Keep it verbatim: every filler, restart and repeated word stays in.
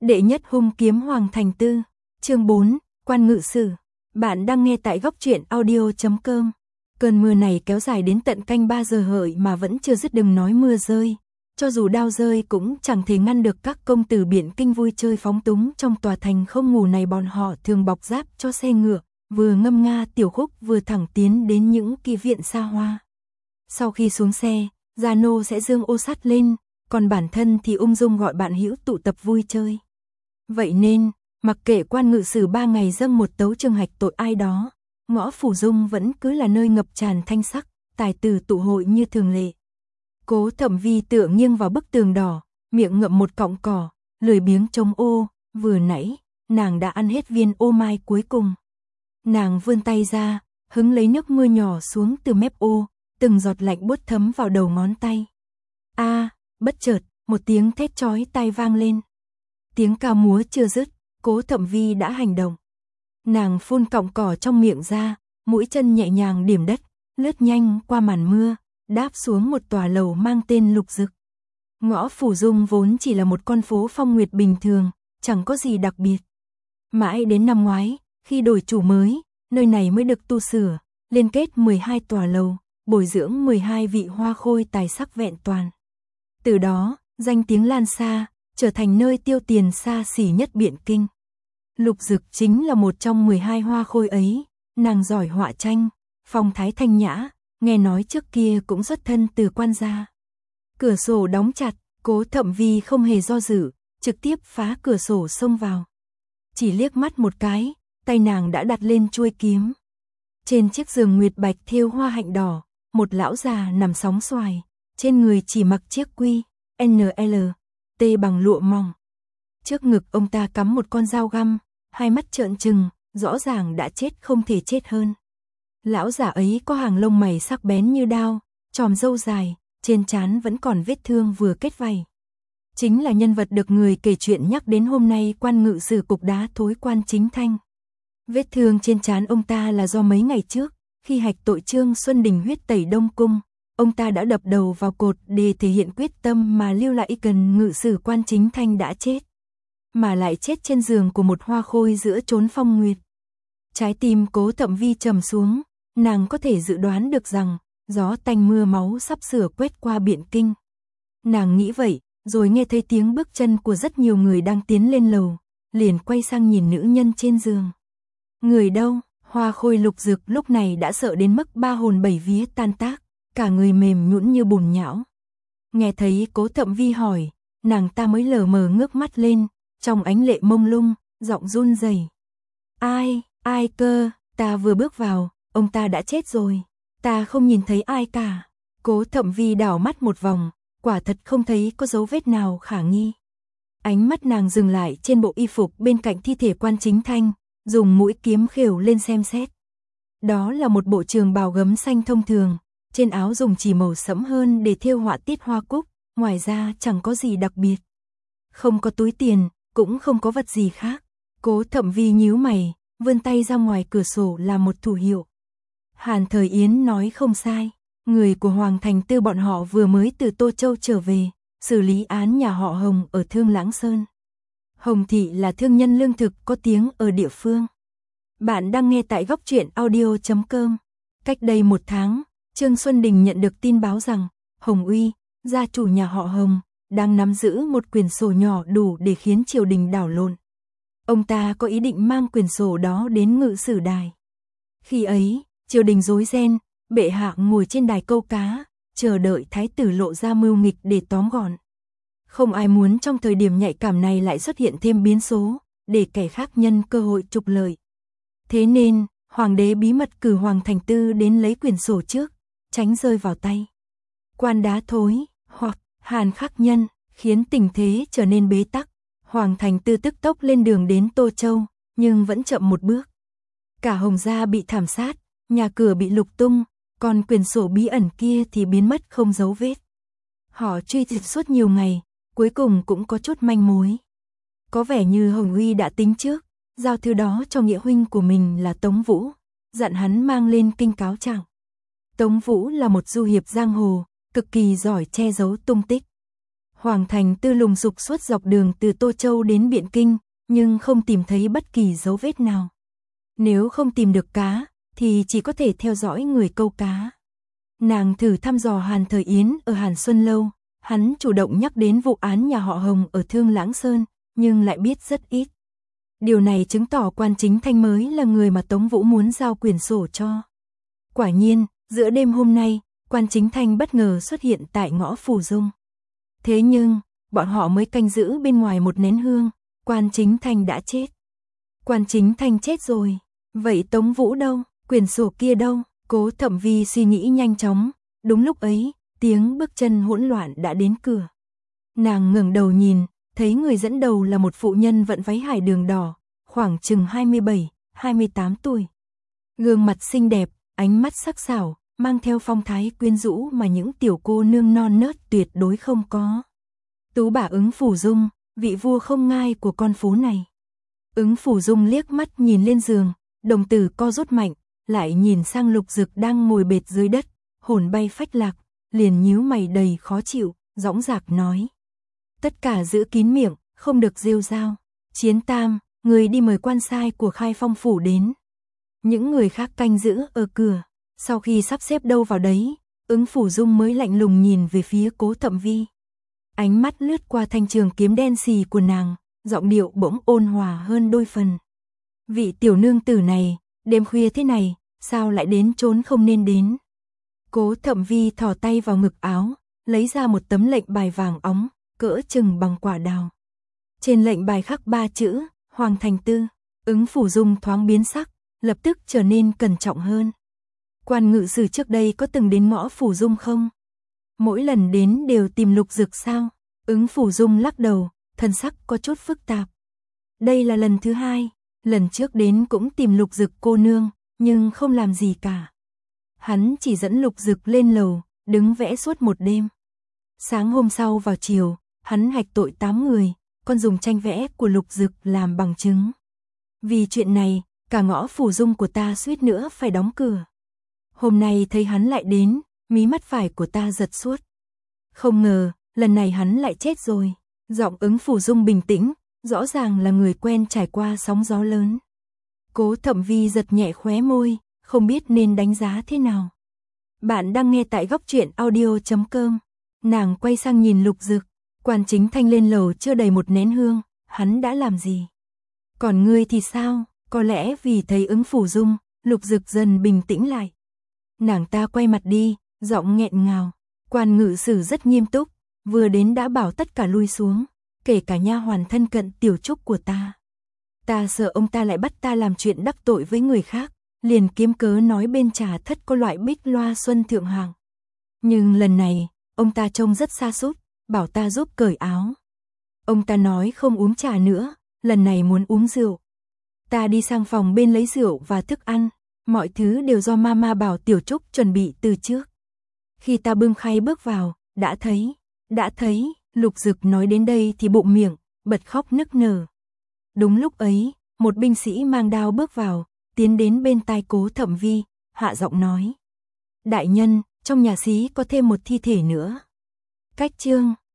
Đệ nhất hung kiếm Hoàng Thành Tư, chương bốn, Quan Ngự Sử. Bạn đang nghe tại góc truyện audio chấm com. Cơn mưa này kéo dài đến tận canh ba giờ hợi mà vẫn chưa dứt, đừng nói mưa rơi. Cho dù đao rơi cũng chẳng thể ngăn được các công tử Biện Kinh vui chơi phóng túng trong tòa thành không ngủ này. Bọn họ thường bọc giáp cho xe ngựa, vừa ngâm nga tiểu khúc vừa thẳng tiến đến những kỳ viện xa hoa. Sau khi xuống xe, gia nô sẽ dương ô sắt lên, còn bản thân thì ung dung gọi bạn hữu tụ tập vui chơi. Vậy nên, mặc kệ Quan Ngự Sử ba ngày dâng một tấu chương hạch tội ai đó, ngõ Phủ Dung vẫn cứ là nơi ngập tràn thanh sắc, tài tử tụ hội như thường lệ. Cố Thẩm Vi tựa nghiêng vào bức tường đỏ, miệng ngậm một cọng cỏ, lười biếng trống ô, vừa nãy, nàng đã ăn hết viên ô mai cuối cùng. Nàng vươn tay ra, hứng lấy nước mưa nhỏ xuống từ mép ô, từng giọt lạnh buốt thấm vào đầu ngón tay. A, bất chợt, một tiếng thét chói tai vang lên. Tiếng ca múa chưa dứt, Cố Thẩm Vi đã hành động. Nàng phun cọng cỏ trong miệng ra, mũi chân nhẹ nhàng điểm đất, lướt nhanh qua màn mưa, đáp xuống một tòa lầu mang tên Lục Dực. Ngõ Phủ Dung vốn chỉ là một con phố phong nguyệt bình thường, chẳng có gì đặc biệt. Mãi đến năm ngoái, khi đổi chủ mới, nơi này mới được tu sửa, liên kết mười hai tòa lầu, bồi dưỡng mười hai vị hoa khôi tài sắc vẹn toàn. Từ đó, danh tiếng lan xa, trở thành nơi tiêu tiền xa xỉ nhất Biện Kinh. Lục Dực chính là một trong mười hai hoa khôi ấy, nàng giỏi họa tranh, phong thái thanh nhã, nghe nói trước kia cũng xuất thân từ quan gia. Cửa sổ đóng chặt, Cố Thẩm Vi không hề do dự, trực tiếp phá cửa sổ xông vào. Chỉ liếc mắt một cái, tay nàng đã đặt lên chuôi kiếm. Trên chiếc giường nguyệt bạch thêu hoa hạnh đỏ, một lão già nằm sóng xoài, trên người chỉ mặc chiếc quy en lờ tê bằng lụa mỏng. Trước ngực ông ta cắm một con dao găm, hai mắt trợn trừng, rõ ràng đã chết không thể chết hơn. Lão già ấy có hàng lông mày sắc bén như đao, chòm râu dài, trên trán vẫn còn vết thương vừa kết vảy. Chính là nhân vật được người kể chuyện nhắc đến hôm nay, Quan Ngự Sử cục đá thối Quan Chính Thanh. Vết thương trên trán ông ta là do mấy ngày trước, khi hạch tội Trương Xuân Đình huyết tẩy Đông Cung, ông ta đã đập đầu vào cột để thể hiện quyết tâm mà lưu lại cần Ngự Sử Quan Chính Thanh đã chết. Mà lại chết trên giường của một hoa khôi giữa chốn phong nguyệt. Trái tim Cố Thẩm Vi trầm xuống, nàng có thể dự đoán được rằng, gió tanh mưa máu sắp sửa quét qua Biện Kinh. Nàng nghĩ vậy, rồi nghe thấy tiếng bước chân của rất nhiều người đang tiến lên lầu, liền quay sang nhìn nữ nhân trên giường. Người đâu? Hoa khôi Lục Dực lúc này đã sợ đến mức ba hồn bảy vía tan tác, cả người mềm nhũn như bùn nhão. Nghe thấy Cố Thẩm Vi hỏi, nàng ta mới lờ mờ ngước mắt lên, trong ánh lệ mông lung, giọng run rẩy. Ai, ai cơ, ta vừa bước vào, ông ta đã chết rồi, ta không nhìn thấy ai cả. Cố Thẩm Vi đảo mắt một vòng, quả thật không thấy có dấu vết nào khả nghi. Ánh mắt nàng dừng lại trên bộ y phục bên cạnh thi thể Quan Chính Thanh, dùng mũi kiếm khều lên xem xét. Đó là một bộ trường bào gấm xanh thông thường, trên áo dùng chỉ màu sẫm hơn để thêu họa tiết hoa cúc, ngoài ra chẳng có gì đặc biệt. Không có túi tiền, cũng không có vật gì khác. Cố Thẩm Vi nhíu mày, vươn tay ra ngoài cửa sổ làm một thủ hiệu. Hàn Thời Yến nói không sai, người của Hoàng Thành Tư bọn họ vừa mới từ Tô Châu trở về, xử lý án nhà họ Hồng ở Thương Lãng Sơn. Hồng Thị là thương nhân lương thực có tiếng ở địa phương. Bạn đang nghe tại góc truyện audio chấm com. Cách đây một tháng, Trương Xuân Đình nhận được tin báo rằng, Hồng Uy, gia chủ nhà họ Hồng, đang nắm giữ một quyển sổ nhỏ đủ để khiến triều đình đảo lộn. Ông ta có ý định mang quyển sổ đó đến Ngự Sử đài. Khi ấy, triều đình rối ren, bệ hạ ngồi trên đài câu cá, chờ đợi thái tử lộ ra mưu nghịch để tóm gọn. Không ai muốn trong thời điểm nhạy cảm này lại xuất hiện thêm biến số, để kẻ khác nhân cơ hội trục lợi. Thế nên, hoàng đế bí mật cử Hoàng Thành Tư đến lấy quyển sổ trước, tránh rơi vào tay Quan đá thối, hoặc Hàn Khắc Nhân, khiến tình thế trở nên bế tắc. Hoàng Thành Tư tức tốc lên đường đến Tô Châu, nhưng vẫn chậm một bước. Cả Hồng gia bị thảm sát, nhà cửa bị lục tung, còn quyển sổ bí ẩn kia thì biến mất không dấu vết. Họ truy tìm suốt nhiều ngày, cuối cùng cũng có chút manh mối. Có vẻ như Hồng Uy đã tính trước, giao thư đó cho nghĩa huynh của mình là Tống Vũ, dặn hắn mang lên kinh cáo trạng. Tống Vũ là một du hiệp giang hồ, cực kỳ giỏi che giấu tung tích. Hoàng Thành Tư lùng sục suốt dọc đường từ Tô Châu đến Biện Kinh, nhưng không tìm thấy bất kỳ dấu vết nào. Nếu không tìm được cá, thì chỉ có thể theo dõi người câu cá. Nàng thử thăm dò Hàn Thời Yến ở Hàn Xuân Lâu, hắn chủ động nhắc đến vụ án nhà họ Hồng ở Thương Lãng Sơn, nhưng lại biết rất ít. Điều này chứng tỏ Quan Chính Thanh mới là người mà Tống Vũ muốn giao quyển sổ cho. Quả nhiên, giữa đêm hôm nay, Quan Chính Thanh bất ngờ xuất hiện tại ngõ Phủ Dung. Thế nhưng, bọn họ mới canh giữ bên ngoài một nén hương, Quan Chính Thanh đã chết. Quan Chính Thanh chết rồi, vậy Tống Vũ đâu, quyển sổ kia đâu? Cố Thẩm Vi suy nghĩ nhanh chóng, đúng lúc ấy, tiếng bước chân hỗn loạn đã đến cửa. Nàng ngẩng đầu nhìn, thấy người dẫn đầu là một phụ nhân vận váy hải đường đỏ, khoảng chừng hai mươi bảy, hai mươi tám tuổi. Gương mặt xinh đẹp, ánh mắt sắc sảo, mang theo phong thái quyến rũ mà những tiểu cô nương non nớt tuyệt đối không có. Tú bà Ứng Phủ Dung, vị vua không ngai của con phố này. Ứng Phủ Dung liếc mắt nhìn lên giường, đồng tử co rút mạnh, lại nhìn sang Lục Dực đang ngồi bệt dưới đất, hồn bay phách lạc, liền nhíu mày đầy khó chịu, dõng dạc nói. Tất cả giữ kín miệng, không được rêu rao. Chiến Tam, người đi mời quan sai của Khai Phong phủ đến. Những người khác canh giữ ở cửa, sau khi sắp xếp đâu vào đấy, Ứng Phủ Dung mới lạnh lùng nhìn về phía Cố Thẩm Vi. Ánh mắt lướt qua thanh trường kiếm đen xì của nàng, giọng điệu bỗng ôn hòa hơn đôi phần. Vị tiểu nương tử này, đêm khuya thế này, sao lại đến chốn không nên đến? Cố Thẩm Vi thò tay vào ngực áo, lấy ra một tấm lệnh bài vàng óng, cỡ chừng bằng quả đào. Trên lệnh bài khắc ba chữ, Hoàng Thành Tư. Ứng Phủ Dung thoáng biến sắc, lập tức trở nên cẩn trọng hơn. Quan ngự sử trước đây có từng đến ngõ Phủ Dung không? Mỗi lần đến đều tìm Lục Dực sao? Ứng Phủ Dung lắc đầu, thân sắc có chút phức tạp. Đây là lần thứ hai, lần trước đến cũng tìm Lục Dực cô nương, nhưng không làm gì cả. Hắn chỉ dẫn Lục Dực lên lầu, đứng vẽ suốt một đêm. Sáng hôm sau vào chiều, hắn hạch tội tám người, còn dùng tranh vẽ của Lục Dực làm bằng chứng. Vì chuyện này, cả ngõ Phủ Dung của ta suýt nữa phải đóng cửa. Hôm nay thấy hắn lại đến, mí mắt phải của ta giật suốt. Không ngờ, lần này hắn lại chết rồi. Giọng Ứng Phủ Dung bình tĩnh, rõ ràng là người quen trải qua sóng gió lớn. Cố Thẩm Vi giật nhẹ khóe môi, không biết nên đánh giá thế nào. Bạn đang nghe tại góc truyện audio chấm com. Nàng quay sang nhìn Lục Dực, Quan Chính Thanh lên lầu chưa đầy một nén hương, hắn đã làm gì? Còn ngươi thì sao? Có lẽ vì thấy Ứng Phủ Dung, Lục Dực dần bình tĩnh lại. Nàng ta quay mặt đi, giọng nghẹn ngào. Quan ngự sử rất nghiêm túc, vừa đến đã bảo tất cả lui xuống, kể cả nha hoàn thân cận Tiểu Trúc của ta. Ta sợ ông ta lại bắt ta làm chuyện đắc tội với người khác, liền kiếm cớ nói bên trà thất có loại bích loa xuân thượng hạng. Nhưng lần này, ông ta trông rất sa sút, bảo ta giúp cởi áo. Ông ta nói không uống trà nữa, lần này muốn uống rượu. Ta đi sang phòng bên lấy rượu và thức ăn, mọi thứ đều do mama bảo Tiểu Trúc chuẩn bị từ trước. Khi ta bưng khay bước vào, đã thấy, đã thấy, Lục Dực nói đến đây thì bụng miệng, bật khóc nức nở. Đúng lúc ấy, một binh sĩ mang đao bước vào, tiến đến bên tai Cố Thẩm Vi, hạ giọng nói. Đại nhân, trong nhà xí có thêm một thi thể nữa. Cách chương